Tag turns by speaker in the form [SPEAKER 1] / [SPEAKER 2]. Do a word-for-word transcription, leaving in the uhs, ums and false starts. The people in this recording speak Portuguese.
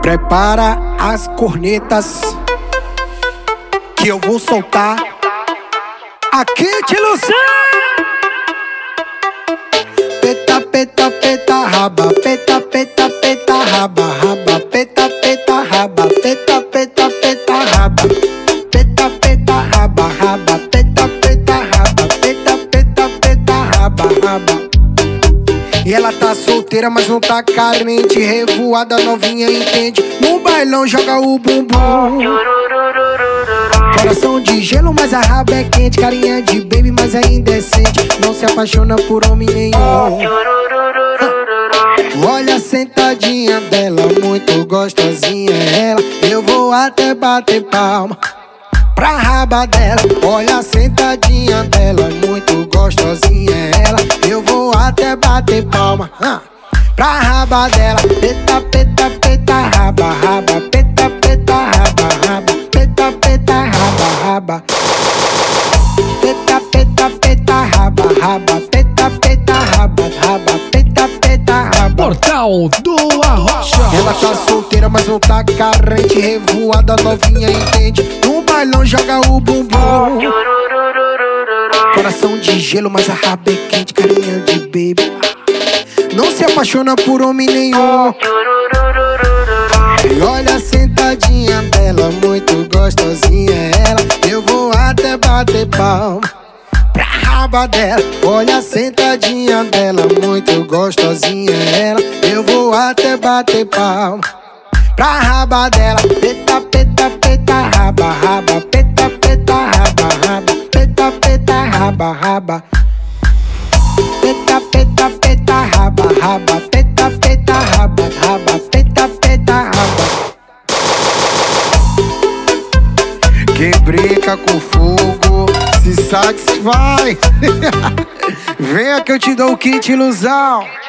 [SPEAKER 1] Prepara as cornetas que eu vou soltar aqui de ilusão. Peta, peta, peta, raba, peta, peta, peta, raba, raba, peta, peta, raba, peta, peta, peta, raba, peta, peta, raba, raba, peta, peta, raba, peta, peta, peta, raba, raba. E ela tá solteira, mas não tá carente. Revoada novinha, entende? No bailão joga o bumbum. Coração de gelo, mas a raba é quente. Carinha de baby, mas é indecente. Não se apaixona por homem nenhum. Olha a sentadinha dela, muito gostosinha ela. Eu vou até bater palma pra raba dela. Olha a sentadinha dela, muito gostosinha ela. Eu vou até bater palma ah, pra raba dela. Peta, peta, peta, raba, raba. Peta, peta, raba, raba. Peta, peta, raba, raba. Peta, peta, peta, raba, raba. Peta, peta, raba, raba. Peta, peta, raba.
[SPEAKER 2] Portal do Arrocha.
[SPEAKER 1] Ela tá solteira, mas não tá carente. Revoada novinha, entende? No bailão joga o bumbum. Coração de gelo, mas a raba é quente. Carinha de baby, não se apaixona por homem nenhum. E olha a sentadinha dela, muito gostosinha ela. Eu vou até bater palma pra raba dela. Olha a sentadinha dela, muito gostosinha ela. Eu vou até bater palma pra raba dela. Peta, peta, peta, raba, raba. Peta, peta, raba, raba. Peta, peta, raba, raba. Peta, peta, peta, raba, raba. Peta, peta, raba, raba. Peta, peta, raba. Quem brinca com fogo se satisfaz. Venha que eu te dou o kit ilusão.